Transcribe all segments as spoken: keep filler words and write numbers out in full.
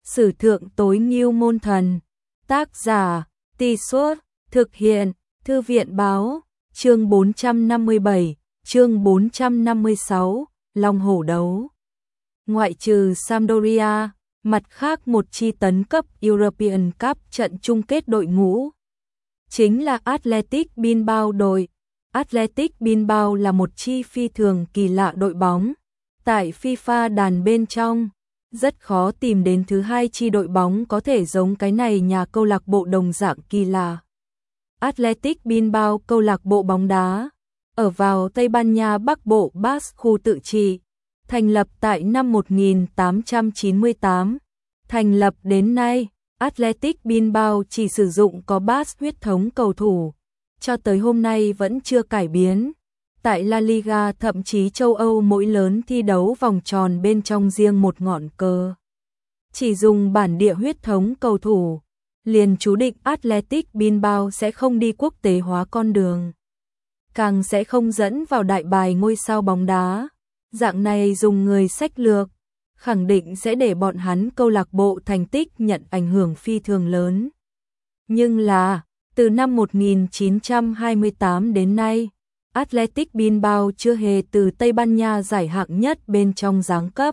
Sử thượng tối ngưu môn thần. Tác giả, Tì Suốt, thực hiện, Thư viện báo, chương bốn trăm năm mươi bảy, chương bốn trăm năm mươi sáu, Long hổ đấu. Ngoại trừ Sampdoria, mặt khác một chi tấn cấp European Cup trận chung kết đội ngũ chính là Athletic Bilbao đội. Athletic Bilbao là một chi phi thường kỳ lạ đội bóng. Tại FIFA đàn bên trong, rất khó tìm đến thứ hai chi đội bóng có thể giống cái này nhà câu lạc bộ đồng dạng kỳ lạ. Athletic Bilbao câu lạc bộ bóng đá ở vào Tây Ban Nha Bắc Bộ Basque khu tự trị, thành lập tại năm một nghìn tám trăm chín mươi tám. Thành lập đến nay, Athletic Bilbao chỉ sử dụng có Basque huyết thống cầu thủ, cho tới hôm nay vẫn chưa cải biến. Tại La Liga thậm chí châu Âu mỗi lớn thi đấu vòng tròn bên trong riêng một ngọn cờ, chỉ dùng bản địa huyết thống cầu thủ, liền chú định Athletic Bilbao sẽ không đi quốc tế hóa con đường, càng sẽ không dẫn vào đại bài ngôi sao bóng đá. Dạng này dùng người sách lược, khẳng định sẽ để bọn hắn câu lạc bộ thành tích nhận ảnh hưởng phi thường lớn. Nhưng là, từ năm một nghìn chín trăm hai mươi tám đến nay, Athletic Bilbao chưa hề từ Tây Ban Nha giải hạng nhất bên trong giáng cấp.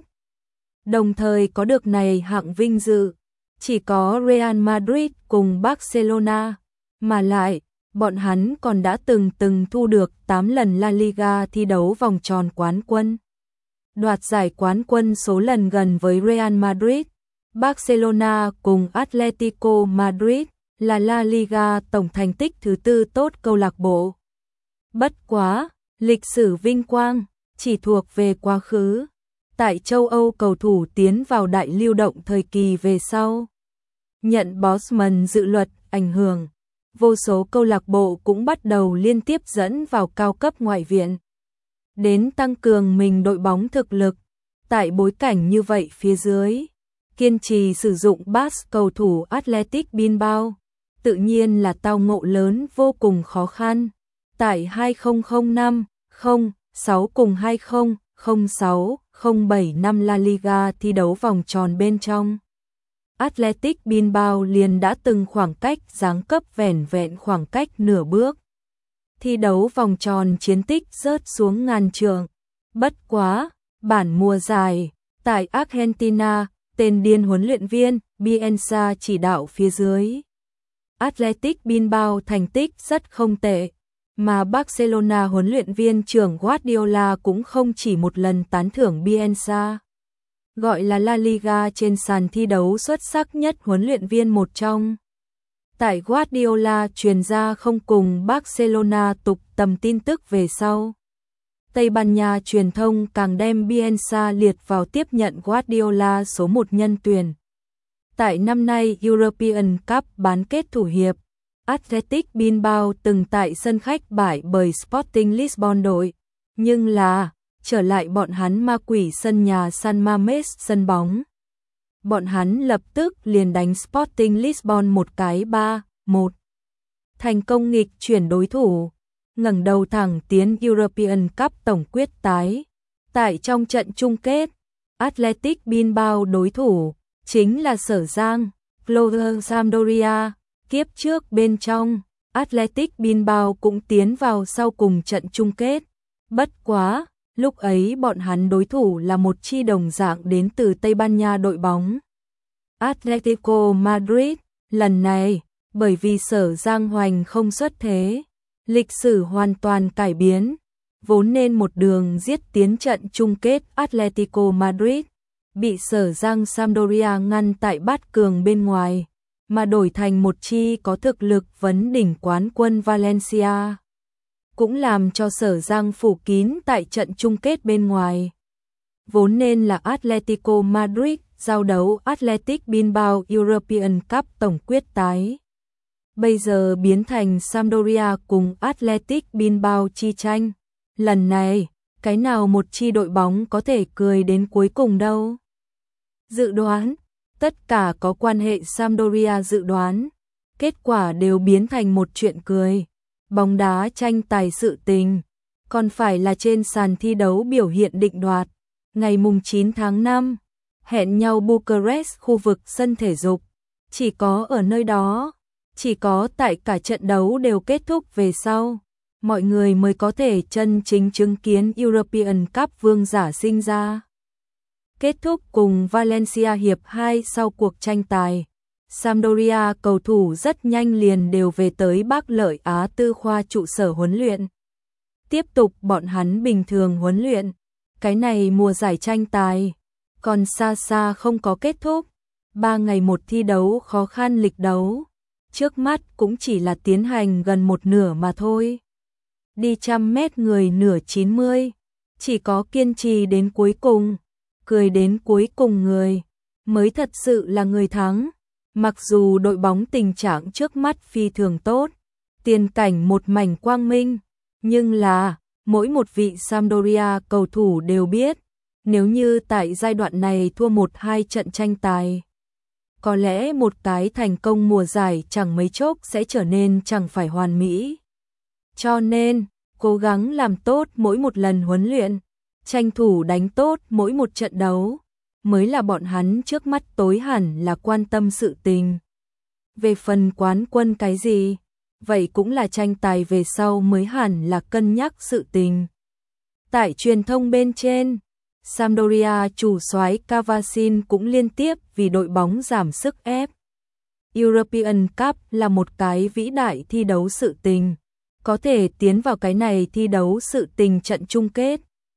Đồng thời có được này hạng vinh dự, chỉ có Real Madrid cùng Barcelona, mà lại, bọn hắn còn đã từng từng thu được tám lần La Liga thi đấu vòng tròn quán quân. Đoạt giải quán quân số lần gần với Real Madrid, Barcelona cùng Atletico Madrid, là La Liga tổng thành tích thứ tư tốt câu lạc bộ. Bất quá, lịch sử vinh quang chỉ thuộc về quá khứ. Tại châu Âu cầu thủ tiến vào đại lưu động thời kỳ về sau, nhận Bosman dự luật ảnh hưởng, vô số câu lạc bộ cũng bắt đầu liên tiếp dẫn vào cao cấp ngoại viện, đến tăng cường mình đội bóng thực lực. Tại bối cảnh như vậy phía dưới, kiên trì sử dụng Basque cầu thủ Athletic Bilbao, tự nhiên là tao ngộ lớn vô cùng khó khăn. Tại hai nghìn không trăm năm, không sáu cùng hai nghìn không trăm lẻ sáu, không bảy năm La Liga thi đấu vòng tròn bên trong, Athletic Bilbao liền đã từng khoảng cách giáng cấp vẻn vẹn khoảng cách nửa bước. Thi đấu vòng tròn chiến tích rớt xuống ngàn trượng. Bất quá, bản mùa giải, tại Argentina, tên điên huấn luyện viên Bielsa chỉ đạo phía dưới, Athletic Bilbao thành tích rất không tệ, mà Barcelona huấn luyện viên trưởng Guardiola cũng không chỉ một lần tán thưởng Bielsa, gọi là La Liga trên sàn thi đấu xuất sắc nhất huấn luyện viên một trong. Tại Guardiola truyền ra không cùng Barcelona tục tầm tin tức về sau, Tây Ban Nha truyền thông càng đem Bielsa liệt vào tiếp nhận Guardiola số một nhân tuyển. Tại năm nay European Cup bán kết thủ hiệp, Athletic Bilbao từng tại sân khách bại bởi Sporting Lisbon đội, nhưng là, trở lại bọn hắn ma quỷ sân nhà San Mamés sân bóng, bọn hắn lập tức liền đánh Sporting Lisbon một cái ba một. Thành công nghịch chuyển đối thủ, ngẩng đầu thẳng tiến European Cup tổng quyết tái. Tại trong trận chung kết, Athletic Bilbao đối thủ chính là Sở Giang, Club Sampdoria. Kiếp trước bên trong, Athletic Bilbao cũng tiến vào sau cùng trận chung kết. Bất quá, lúc ấy bọn hắn đối thủ là một chi đồng dạng đến từ Tây Ban Nha đội bóng, Atletico Madrid. Lần này, bởi vì Sở Giang Hoành không xuất thế, lịch sử hoàn toàn cải biến, vốn nên một đường giết tiến trận chung kết Atletico Madrid, bị Sở Giang Sampdoria ngăn tại bát cường bên ngoài, mà đổi thành một chi có thực lực vấn đỉnh quán quân Valencia, cũng làm cho Sở Giang phủ kín tại trận chung kết bên ngoài. Vốn nên là Atletico Madrid giao đấu Athletic Bilbao European Cup tổng quyết tái, bây giờ biến thành Sampdoria cùng Athletic Bilbao chi tranh. Lần này, cái nào một chi đội bóng có thể cười đến cuối cùng đâu? Dự đoán, tất cả có quan hệ Sampdoria dự đoán, kết quả đều biến thành một chuyện cười. Bóng đá tranh tài sự tình, còn phải là trên sàn thi đấu biểu hiện định đoạt. Ngày mùng chín tháng năm, hẹn nhau Bucharest khu vực sân thể dục. Chỉ có ở nơi đó, chỉ có tại cả trận đấu đều kết thúc về sau, mọi người mới có thể chân chính chứng kiến European Cup vương giả sinh ra. Kết thúc cùng Valencia hiệp hai sau cuộc tranh tài. Sampdoria cầu thủ rất nhanh liền đều về tới Bắc Lợi Á Tư khoa trụ sở huấn luyện. Tiếp tục bọn hắn bình thường huấn luyện. Cái này mùa giải tranh tài còn xa xa không có kết thúc. Ba ngày một thi đấu khó khăn lịch đấu. Trước mắt cũng chỉ là tiến hành gần một nửa mà thôi. Đi trăm mét người nửa chín mươi. Chỉ có kiên trì đến cuối cùng, cười đến cuối cùng người mới thật sự là người thắng. Mặc dù đội bóng tình trạng trước mắt phi thường tốt, tiền cảnh một mảnh quang minh, nhưng là mỗi một vị Sampdoria cầu thủ đều biết, nếu như tại giai đoạn này thua một hai trận tranh tài, có lẽ một cái thành công mùa giải chẳng mấy chốc sẽ trở nên chẳng phải hoàn mỹ. Cho nên, cố gắng làm tốt mỗi một lần huấn luyện, tranh thủ đánh tốt mỗi một trận đấu, mới là bọn hắn trước mắt tối hẳn là quan tâm sự tình. Về phần quán quân cái gì, vậy cũng là tranh tài về sau mới hẳn là cân nhắc sự tình. Tại truyền thông bên trên, Sampdoria chủ soái Cavasin cũng liên tiếp vì đội bóng giảm sức ép. European Cup là một cái vĩ đại thi đấu sự tình, có thể tiến vào cái này thi đấu sự tình trận chung kết.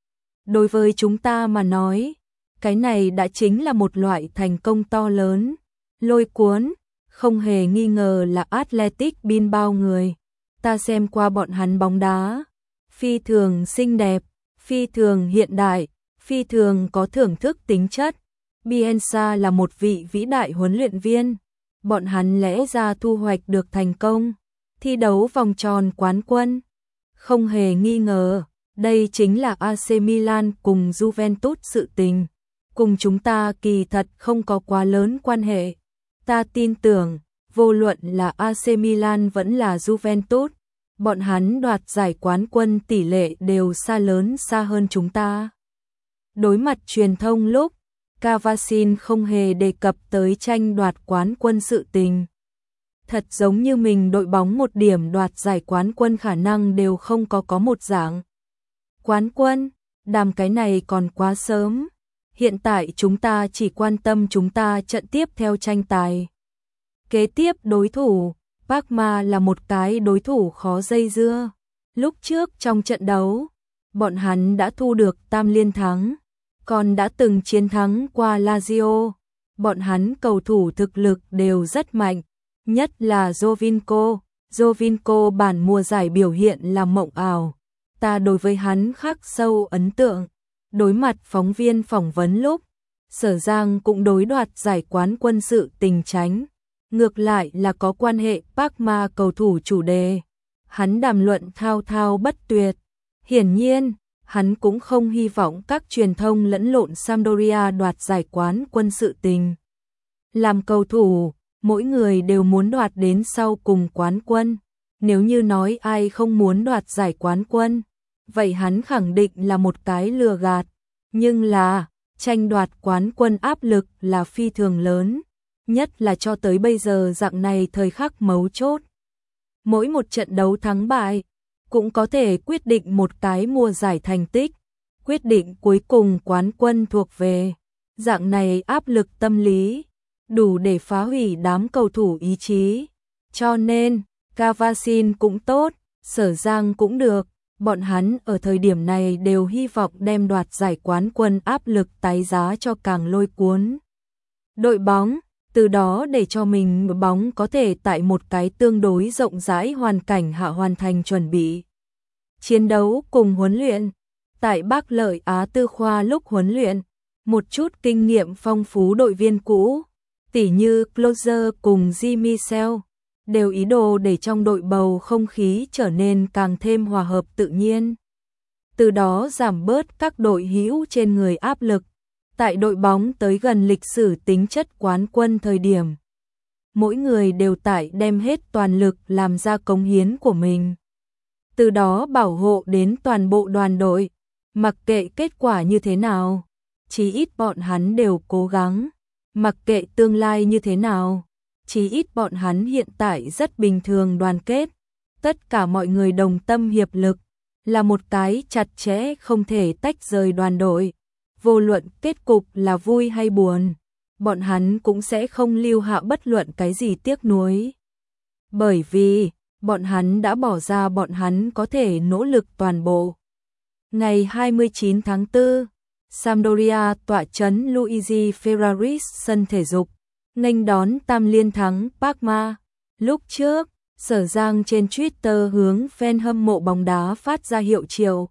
Đối với chúng ta mà nói, cái này đã chính là một loại thành công to lớn, lôi cuốn, không hề nghi ngờ là Athletic Bilbao người. Ta xem qua bọn hắn bóng đá, phi thường xinh đẹp, phi thường hiện đại, phi thường có thưởng thức tính chất. Bielsa là một vị vĩ đại huấn luyện viên, bọn hắn lẽ ra thu hoạch được thành công, thi đấu vòng tròn quán quân. Không hề nghi ngờ, đây chính là a xê Milan cùng Juventus sự tình. Cùng chúng ta kỳ thật không có quá lớn quan hệ. Ta tin tưởng, vô luận là a xê Milan vẫn là Juventus, bọn hắn đoạt giải quán quân tỷ lệ đều xa lớn xa hơn chúng ta. Đối mặt truyền thông lúc, Cavasin không hề đề cập tới tranh đoạt quán quân sự tình. Thật giống như mình đội bóng một điểm đoạt giải quán quân khả năng đều không có có một dạng. Quán quân, đàm cái này còn quá sớm. Hiện tại chúng ta chỉ quan tâm chúng ta trận tiếp theo tranh tài. Kế tiếp đối thủ, Parma là một cái đối thủ khó dây dưa. Lúc trước trong trận đấu, bọn hắn đã thu được tam liên thắng, còn đã từng chiến thắng qua Lazio. Bọn hắn cầu thủ thực lực đều rất mạnh, nhất là Jovinko. Jovinko bản mùa giải biểu hiện là mộng ảo. Ta đối với hắn khắc sâu ấn tượng. Đối mặt phóng viên phỏng vấn lúc, Sở Giang cũng đối đoạt giải quán quân sự tình tránh. Ngược lại là có quan hệ Parma cầu thủ chủ đề. Hắn đàm luận thao thao bất tuyệt. Hiển nhiên, hắn cũng không hy vọng các truyền thông lẫn lộn Sampdoria đoạt giải quán quân sự tình. Làm cầu thủ, mỗi người đều muốn đoạt đến sau cùng quán quân. Nếu như nói ai không muốn đoạt giải quán quân, vậy hắn khẳng định là một cái lừa gạt. Nhưng là, tranh đoạt quán quân áp lực là phi thường lớn, nhất là cho tới bây giờ dạng này thời khắc mấu chốt. Mỗi một trận đấu thắng bại, cũng có thể quyết định một cái mùa giải thành tích, quyết định cuối cùng quán quân thuộc về. Dạng này áp lực tâm lý, đủ để phá hủy đám cầu thủ ý chí. Cho nên, Cavasin cũng tốt, Sở Giang cũng được. Bọn hắn ở thời điểm này đều hy vọng đem đoạt giải quán quân áp lực tái giá cho càng lôi cuốn đội bóng, từ đó để cho mình bóng có thể tại một cái tương đối rộng rãi hoàn cảnh hạ hoàn thành chuẩn bị. Chiến đấu cùng huấn luyện, tại Bắc Lợi Á Tư khoa lúc huấn luyện, một chút kinh nghiệm phong phú đội viên cũ, tỉ như Closer cùng Jean-Michel, đều ý đồ để trong đội bầu không khí trở nên càng thêm hòa hợp tự nhiên. Từ đó giảm bớt các đội hữu trên người áp lực, tại đội bóng tới gần lịch sử tính chất quán quân thời điểm. Mỗi người đều tại đem hết toàn lực làm ra cống hiến của mình. Từ đó bảo hộ đến toàn bộ đoàn đội, mặc kệ kết quả như thế nào. chí ít bọn hắn đều cố gắng, mặc kệ tương lai như thế nào, chí ít bọn hắn hiện tại rất bình thường đoàn kết, tất cả mọi người đồng tâm hiệp lực, là một cái chặt chẽ không thể tách rời đoàn đội, vô luận kết cục là vui hay buồn, bọn hắn cũng sẽ không lưu hạ bất luận cái gì tiếc nuối. Bởi vì, bọn hắn đã bỏ ra bọn hắn có thể nỗ lực toàn bộ. Ngày hai mươi chín tháng tư, Sampdoria tọa trấn Luigi Ferraris sân thể dục, nghênh đón tam liên thắng Parma. Lúc trước, Sở Giang trên Twitter hướng fan hâm mộ bóng đá phát ra hiệu triệu.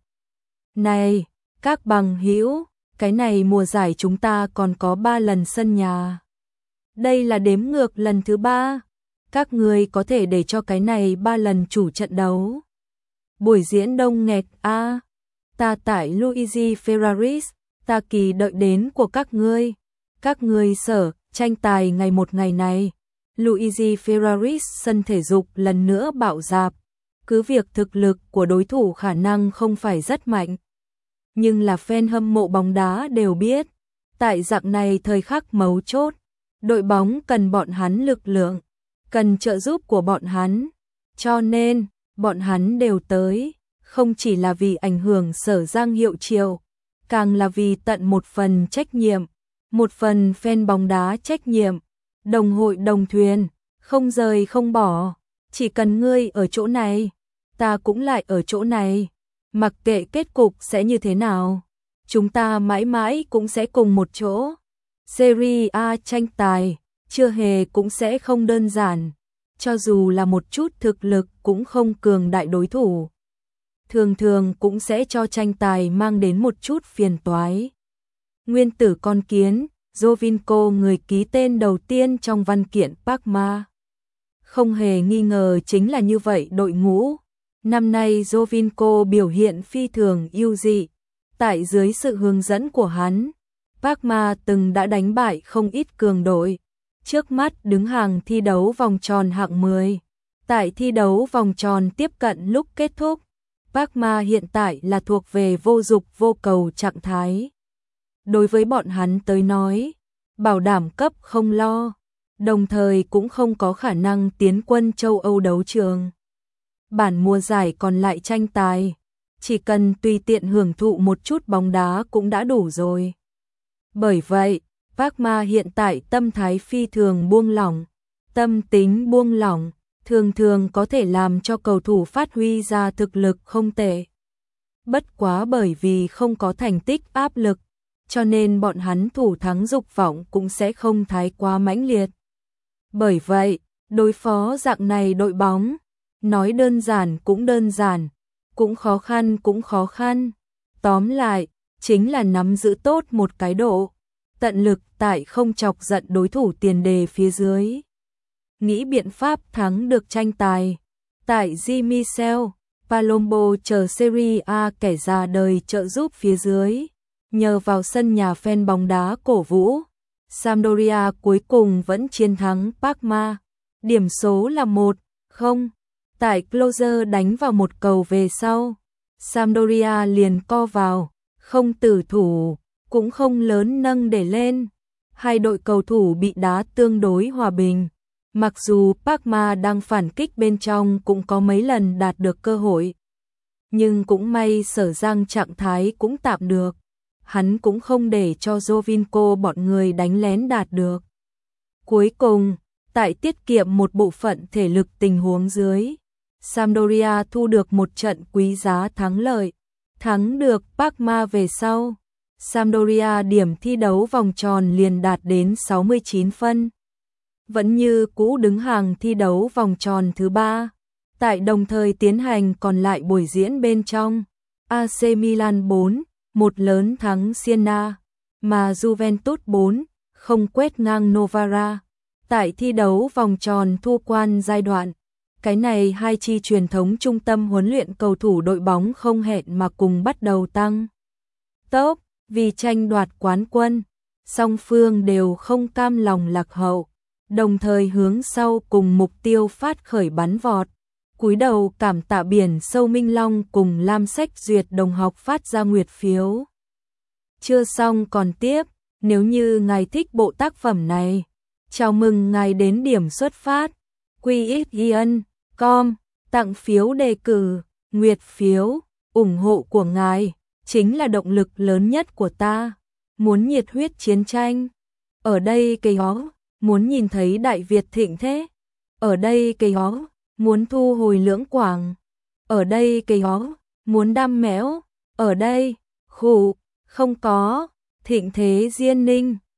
Này, các bằng hữu, cái này mùa giải chúng ta còn có ba lần sân nhà. Đây là đếm ngược lần thứ ba. Các người có thể để cho cái này ba lần chủ trận đấu. Buổi diễn đông nghẹt a. À, ta tại Luigi Ferraris, ta kỳ đợi đến của các ngươi. Các ngươi sở tranh tài ngày một ngày này. Luigi Ferraris sân thể dục lần nữa bạo dạp. Cứ việc thực lực của đối thủ khả năng không phải rất mạnh, nhưng là fan hâm mộ bóng đá đều biết, tại dạng này thời khắc mấu chốt, đội bóng cần bọn hắn lực lượng, cần trợ giúp của bọn hắn, cho nên bọn hắn đều tới, không chỉ là vì ảnh hưởng Sở Giang hiệu triệu, càng là vì tận một phần trách nhiệm, một phần fan bóng đá trách nhiệm, đồng hội đồng thuyền, không rời không bỏ, chỉ cần ngươi ở chỗ này, ta cũng lại ở chỗ này, mặc kệ kết cục sẽ như thế nào, chúng ta mãi mãi cũng sẽ cùng một chỗ. Serie A tranh tài, chưa hề cũng sẽ không đơn giản, cho dù là một chút thực lực cũng không cường đại đối thủ. Thường thường cũng sẽ cho tranh tài mang đến một chút phiền toái. Nguyên tử con kiến, Giovinco người ký tên đầu tiên trong văn kiện Parma. Không hề nghi ngờ chính là như vậy đội ngũ. Năm nay Giovinco biểu hiện phi thường ưu dị. Tại dưới sự hướng dẫn của hắn, Parma từng đã đánh bại không ít cường đội. Trước mắt đứng hàng thi đấu vòng tròn hạng mười. Tại thi đấu vòng tròn tiếp cận lúc kết thúc, Parma hiện tại là thuộc về vô dục vô cầu trạng thái. Đối với bọn hắn tới nói, bảo đảm cấp không lo, đồng thời cũng không có khả năng tiến quân châu Âu đấu trường. Bản mùa giải còn lại tranh tài, chỉ cần tùy tiện hưởng thụ một chút bóng đá cũng đã đủ rồi. Bởi vậy, Parma hiện tại tâm thái phi thường buông lỏng, tâm tính buông lỏng, thường thường có thể làm cho cầu thủ phát huy ra thực lực không tệ. Bất quá bởi vì không có thành tích áp lực, cho nên bọn hắn thủ thắng dục vọng cũng sẽ không thái quá mãnh liệt. Bởi vậy, đối phó dạng này đội bóng, nói đơn giản cũng đơn giản, cũng khó khăn cũng khó khăn. Tóm lại, chính là nắm giữ tốt một cái độ, tận lực tại không chọc giận đối thủ tiền đề phía dưới. Nghĩ biện pháp thắng được tranh tài. Tại Di Michel, Palombo chờ Serie A kẻ già đời trợ giúp phía dưới. Nhờ vào sân nhà fan bóng đá cổ vũ, Sampdoria cuối cùng vẫn chiến thắng Parma. Điểm số là một không. Tại closer đánh vào một cầu về sau, Sampdoria liền co vào, không tử thủ, cũng không lớn nâng để lên. Hai đội cầu thủ bị đá tương đối hòa bình. Mặc dù Parma đang phản kích bên trong cũng có mấy lần đạt được cơ hội, nhưng cũng may Sở Giang trạng thái cũng tạm được. Hắn cũng không để cho Giovinco bọn người đánh lén đạt được. Cuối cùng, tại tiết kiệm một bộ phận thể lực tình huống dưới, Sampdoria thu được một trận quý giá thắng lợi, thắng được Parma về sau. Sampdoria điểm thi đấu vòng tròn liền đạt đến sáu mươi chín phân. Vẫn như cũ đứng hàng thi đấu vòng tròn thứ ba. Tại đồng thời tiến hành còn lại buổi diễn bên trong, a xê Milan bốn một lớn thắng Siena, mà Juventus bốn không quét ngang Novara. Tại thi đấu vòng tròn thu quan giai đoạn, cái này hai chi truyền thống trung tâm huấn luyện cầu thủ đội bóng không hẹn mà cùng bắt đầu tăng tốc vì tranh đoạt quán quân. Song phương đều không cam lòng lạc hậu, đồng thời hướng sau cùng mục tiêu phát khởi bắn vọt. Cúi đầu cảm tạ biển sâu Minh Long cùng Lam Sách Duyệt đồng học phát ra nguyệt phiếu. Chưa xong còn tiếp, nếu như ngài thích bộ tác phẩm này, chào mừng ngài đến điểm xuất phát quy ích yên chấm com, tặng phiếu đề cử, nguyệt phiếu, ủng hộ của ngài chính là động lực lớn nhất của ta. Muốn nhiệt huyết chiến tranh, ở đây cây ó, muốn nhìn thấy Đại Việt thịnh thế, ở đây cây ó, muốn thu hồi Lưỡng Quảng, ở đây cây ó, muốn đam mẽo, ở đây, khủ, không có, thịnh thế Diên Ninh.